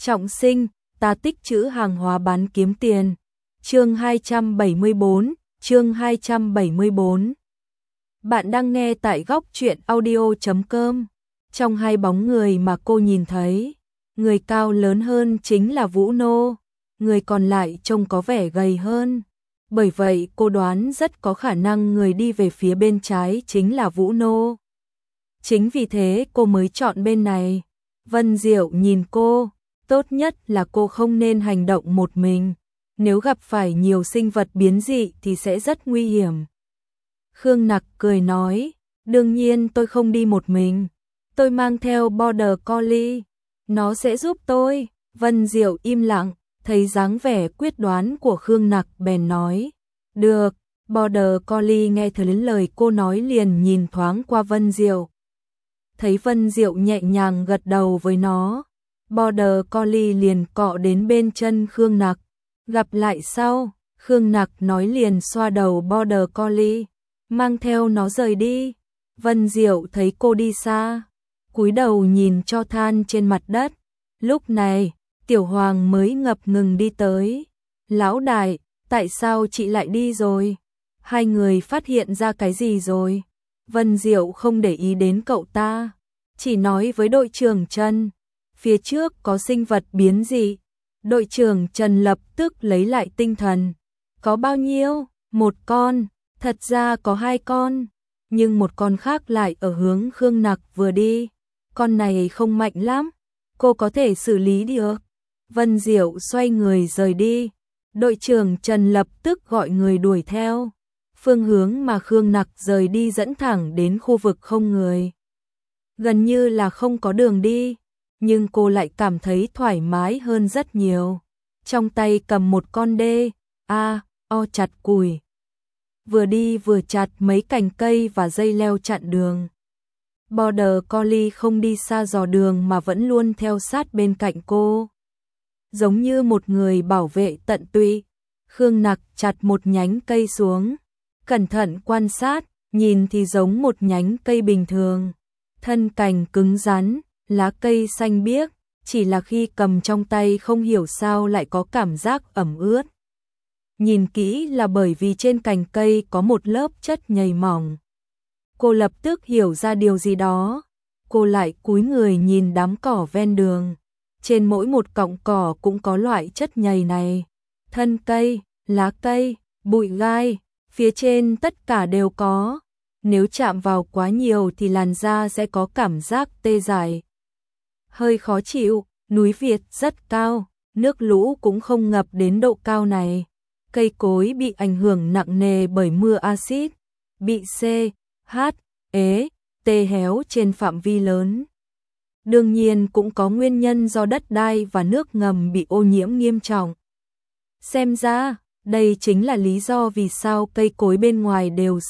Trọng sinh, ta tích trữ hàng hóa bán kiếm tiền. Chương 274, chương 274. Bạn đang nghe tại góc truyện audio.com. Trong hai bóng người mà cô nhìn thấy, người cao lớn hơn chính là Vũ Nô, người còn lại trông có vẻ gầy hơn. Bởi vậy cô đoán rất có khả năng người đi về phía bên trái chính là Vũ Nô. Chính vì thế cô mới chọn bên này. Vân Diệu nhìn cô, tốt nhất là cô không nên hành động một mình. Nếu gặp phải nhiều sinh vật biến dị thì sẽ rất nguy hiểm. Khương Nặc cười nói, đương nhiên tôi không đi một mình. Tôi mang theo Border Collie. Nó sẽ giúp tôi. Vân Diệu im lặng, thấy dáng vẻ quyết đoán của Khương Nặc bèn nói. Được, Border Collie nghe thấy lời cô nói liền nhìn thoáng qua Vân Diệu. Thấy Vân Diệu nhẹ nhàng gật đầu với nó, Border Collie liền cọ đến bên chân Khương Nặc. Gặp lại sau, Khương Nặc nói liền xoa đầu Border Collie, mang theo nó rời đi. Vân Diệu thấy cô đi xa, cúi đầu nhìn cho than trên mặt đất. Lúc này, Tiểu Hoàng mới ngập ngừng đi tới. Lão đại, tại sao chị lại đi rồi? Hai người phát hiện ra cái gì rồi? Vân Diệu không để ý đến cậu ta, chỉ nói với đội trưởng Trần, phía trước có sinh vật biến dị. Đội trưởng Trần lập tức lấy lại tinh thần. Có bao nhiêu? Một con, thật ra có hai con, nhưng một con khác lại ở hướng Khương Nặc vừa đi. Con này không mạnh lắm, cô có thể xử lý được. Vân Diệu xoay người rời đi. Đội trưởng Trần lập tức gọi người đuổi theo. Phương hướng mà Khương Nặc rời đi dẫn thẳng đến khu vực không người. Gần như là không có đường đi, nhưng cô lại cảm thấy thoải mái hơn rất nhiều. Trong tay cầm một con o chặt củi. Vừa đi vừa chặt mấy cành cây và dây leo chặn đường. Border Collie không đi xa dò đường mà vẫn luôn theo sát bên cạnh cô, giống như một người bảo vệ tận tụy. Khương Nặc chặt một nhánh cây xuống, cẩn thận quan sát, nhìn thì giống một nhánh cây bình thường. Thân cành cứng rắn, lá cây xanh biếc, chỉ là khi cầm trong tay không hiểu sao lại có cảm giác ẩm ướt. Nhìn kỹ là bởi vì trên cành cây có một lớp chất nhầy mỏng. Cô lập tức hiểu ra điều gì đó. Cô lại cúi người nhìn đám cỏ ven đường. Trên mỗi một cọng cỏ cũng có loại chất nhầy này. Thân cây, lá cây, bụi gai, phía trên tất cả đều có. Nếu chạm vào quá nhiều thì làn da sẽ có cảm giác tê dại, hơi khó chịu. Núi Việt rất cao, nước lũ cũng không ngập đến độ cao này. Cây cối bị ảnh hưởng nặng nề bởi mưa axit, bị tê héo trên phạm vi lớn. Đương nhiên cũng có nguyên nhân do đất đai và nước ngầm bị ô nhiễm nghiêm trọng. Xem ra, đây chính là lý do vì sao cây cối bên ngoài đều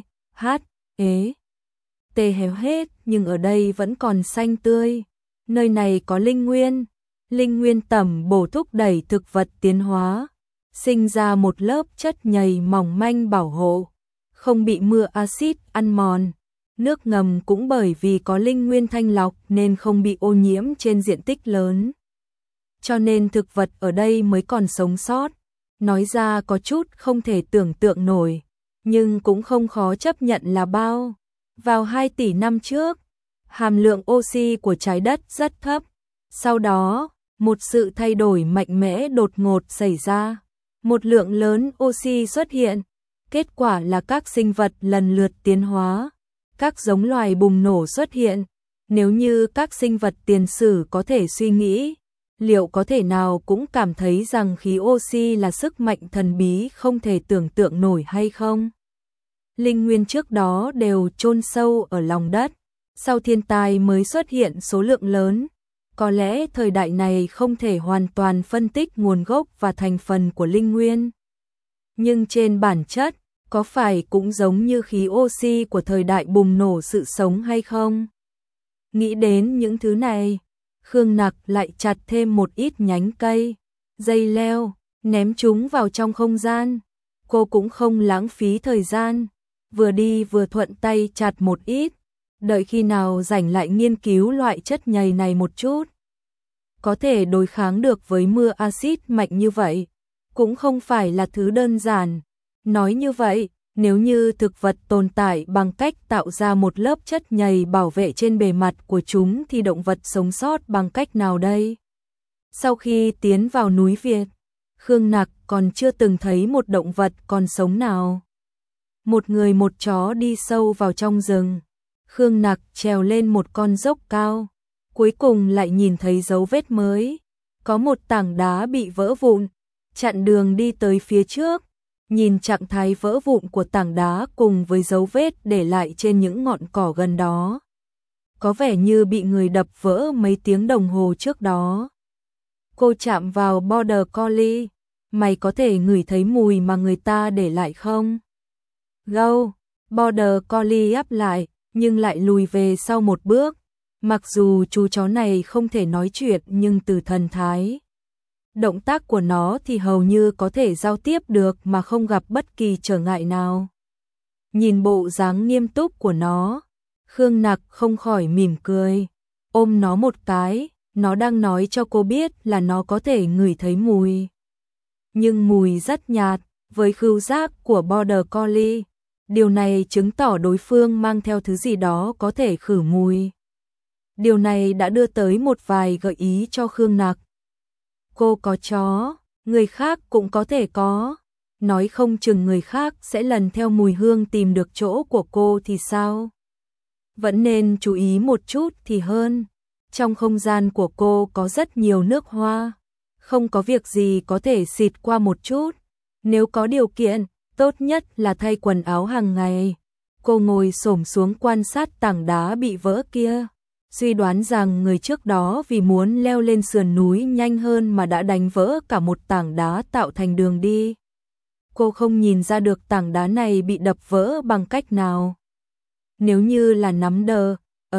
tê héo hết, nhưng ở đây vẫn còn xanh tươi. Nơi này có linh nguyên tẩm bổ thúc đẩy thực vật tiến hóa, sinh ra một lớp chất nhầy mỏng manh bảo hộ, không bị mưa axit ăn mòn. Nước ngầm cũng bởi vì có linh nguyên thanh lọc nên không bị ô nhiễm trên diện tích lớn. Cho nên thực vật ở đây mới còn sống sót. Nói ra có chút không thể tưởng tượng nổi, nhưng cũng không khó chấp nhận là bao. Vào 2 tỷ năm trước, hàm lượng oxy của trái đất rất thấp. Sau đó, một sự thay đổi mạnh mẽ đột ngột xảy ra. Một lượng lớn oxy xuất hiện. Kết quả là các sinh vật lần lượt tiến hóa. Các giống loài bùng nổ xuất hiện. Nếu như các sinh vật tiền sử có thể suy nghĩ, liệu có thể nào cũng cảm thấy rằng khí oxy là sức mạnh thần bí không thể tưởng tượng nổi hay không? Linh nguyên trước đó đều chôn sâu ở lòng đất, sau thiên tai mới xuất hiện số lượng lớn. Có lẽ thời đại này không thể hoàn toàn phân tích nguồn gốc và thành phần của linh nguyên. Nhưng trên bản chất, có phải cũng giống như khí oxy của thời đại bùng nổ sự sống hay không? Nghĩ đến những thứ này, Khương Nặc lại chặt thêm một ít nhánh cây, dây leo, ném chúng vào trong không gian. Cô cũng không lãng phí thời gian, vừa đi vừa thuận tay chặt một ít, đợi khi nào rảnh lại nghiên cứu loại chất nhầy này một chút. có thể đối kháng được với mưa axit mạnh như vậy, cũng không phải là thứ đơn giản. Nói như vậy, nếu như thực vật tồn tại bằng cách tạo ra một lớp chất nhầy bảo vệ trên bề mặt của chúng thì động vật sống sót bằng cách nào đây? Sau khi tiến vào núi Việt, Khương Nặc còn chưa từng thấy một động vật còn sống nào. Một người một chó đi sâu vào trong rừng. Khương Nặc trèo lên một con dốc cao, cuối cùng lại nhìn thấy dấu vết mới. Có một tảng đá bị vỡ vụn, chặn đường đi tới phía trước. Nhìn trạng thái vỡ vụn của tảng đá cùng với dấu vết để lại trên những ngọn cỏ gần đó, có vẻ như bị người đập vỡ mấy tiếng đồng hồ trước đó. Cô chạm vào Border Collie, mày có thể ngửi thấy mùi mà người ta để lại không? Gâu, Border Collie áp lại, nhưng lại lùi về sau một bước. Mặc dù chú chó này không thể nói chuyện nhưng từ thần thái, động tác của nó thì hầu như có thể giao tiếp được mà không gặp bất kỳ trở ngại nào. Nhìn bộ dáng nghiêm túc của nó, Khương Nặc không khỏi mỉm cười, ôm nó một cái, nó đang nói cho cô biết là nó có thể ngửi thấy mùi. Nhưng mùi rất nhạt, với khứu giác của Border Collie, điều này chứng tỏ đối phương mang theo thứ gì đó có thể khử mùi. Điều này đã đưa tới một vài gợi ý cho Khương Nặc. Cô có chó, người khác cũng có thể có. Nói không chừng người khác sẽ lần theo mùi hương tìm được chỗ của cô thì sao? Vẫn nên chú ý một chút thì hơn. Trong không gian của cô có rất nhiều nước hoa. Không có việc gì có thể xịt qua một chút. Nếu có điều kiện, tốt nhất là thay quần áo hàng ngày. Cô ngồi xổm xuống quan sát tảng đá bị vỡ kia. Suy đoán rằng người trước đó vì muốn leo lên sườn núi nhanh hơn mà đã đánh vỡ cả một tảng đá tạo thành đường đi. Cô không nhìn ra được tảng đá này bị đập vỡ bằng cách nào. Nếu như là nắm đờ,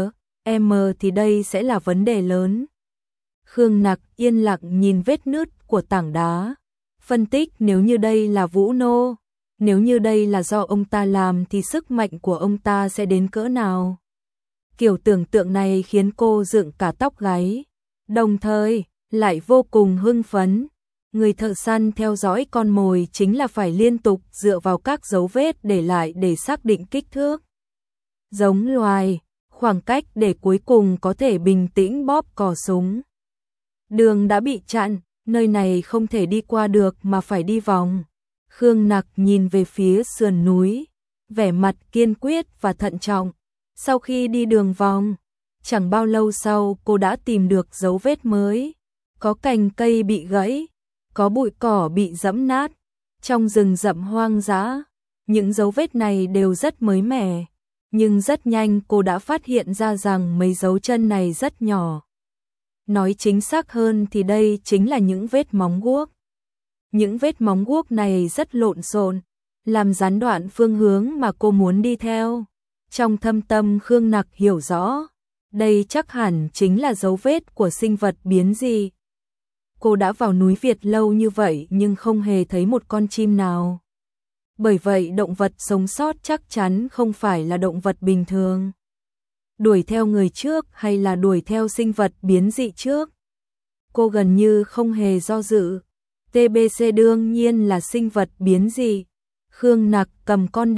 M thì đây sẽ là vấn đề lớn. Khương Nặc yên lặng nhìn vết nứt của tảng đá. Phân tích nếu như đây là Vũ Nô, nếu như đây là do ông ta làm thì sức mạnh của ông ta sẽ đến cỡ nào. Kiểu tưởng tượng này khiến cô dựng cả tóc gáy, đồng thời lại vô cùng hưng phấn. Người thợ săn theo dõi con mồi chính là phải liên tục dựa vào các dấu vết để lại để xác định kích thước, giống loài, khoảng cách để cuối cùng có thể bình tĩnh bóp cò súng. Đường đã bị chặn, nơi này không thể đi qua được mà phải đi vòng. Khương Nặc nhìn về phía sườn núi, vẻ mặt kiên quyết và thận trọng. Sau khi đi đường vòng, chẳng bao lâu sau cô đã tìm được dấu vết mới. Có cành cây bị gãy, có bụi cỏ bị giẫm nát. Trong rừng rậm hoang dã, những dấu vết này đều rất mới mẻ. Nhưng rất nhanh cô đã phát hiện ra rằng mấy dấu chân này rất nhỏ. Nói chính xác hơn thì đây chính là những vết móng guốc. Những vết móng guốc này rất lộn xộn, làm gián đoạn phương hướng mà cô muốn đi theo. Trong thâm tâm Khương Nặc hiểu rõ, đây chắc hẳn chính là dấu vết của sinh vật biến dị. Cô đã vào núi Việt lâu như vậy nhưng không hề thấy một con chim nào. Bởi vậy động vật sống sót chắc chắn không phải là động vật bình thường. Đuổi theo người trước hay là đuổi theo sinh vật biến dị trước? Cô gần như không hề do dự. TBC đương nhiên là sinh vật biến dị. Khương Nặc cầm con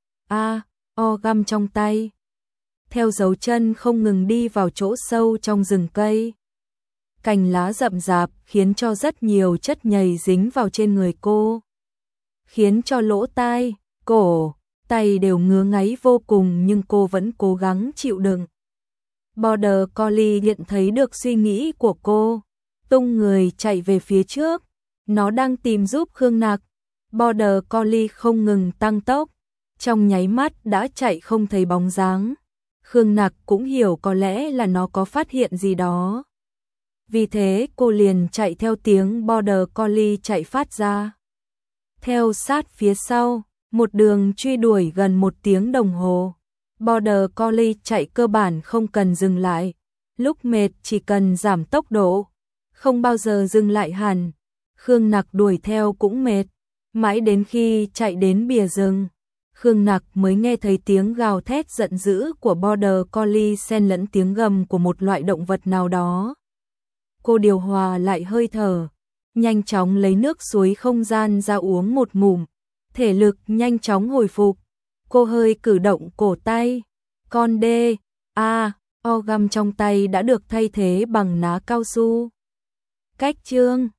O găm trong tay, theo dấu chân không ngừng đi vào chỗ sâu trong rừng cây. Cành lá rậm rạp khiến cho rất nhiều chất nhầy dính vào trên người cô, khiến cho lỗ tai, cổ, tay đều ngứa ngáy vô cùng nhưng cô vẫn cố gắng chịu đựng. Border Collie nhận thấy được suy nghĩ của cô, tung người chạy về phía trước. Nó đang tìm giúp Khương Nặc. Border Collie không ngừng tăng tốc, trong nháy mắt đã chạy không thấy bóng dáng. Khương Nặc cũng hiểu có lẽ là nó có phát hiện gì đó. Vì thế cô liền chạy theo tiếng Border Collie chạy phát ra. Theo sát phía sau, một đường truy đuổi gần 1 tiếng đồng hồ. Border Collie chạy cơ bản không cần dừng lại. Lúc mệt chỉ cần giảm tốc độ, không bao giờ dừng lại hẳn. Khương Nặc đuổi theo cũng mệt, mãi đến khi chạy đến bìa rừng, Khương Nặc mới nghe thấy tiếng gào thét giận dữ của Border Collie xen lẫn tiếng gầm của một loại động vật nào đó. cô điều hòa lại hơi thở, nhanh chóng lấy nước suối không gian ra uống một ngụm, thể lực nhanh chóng hồi phục. Cô hơi cử động cổ tay, con đê, orgam trong tay đã được thay thế bằng ná cao su. Cách chương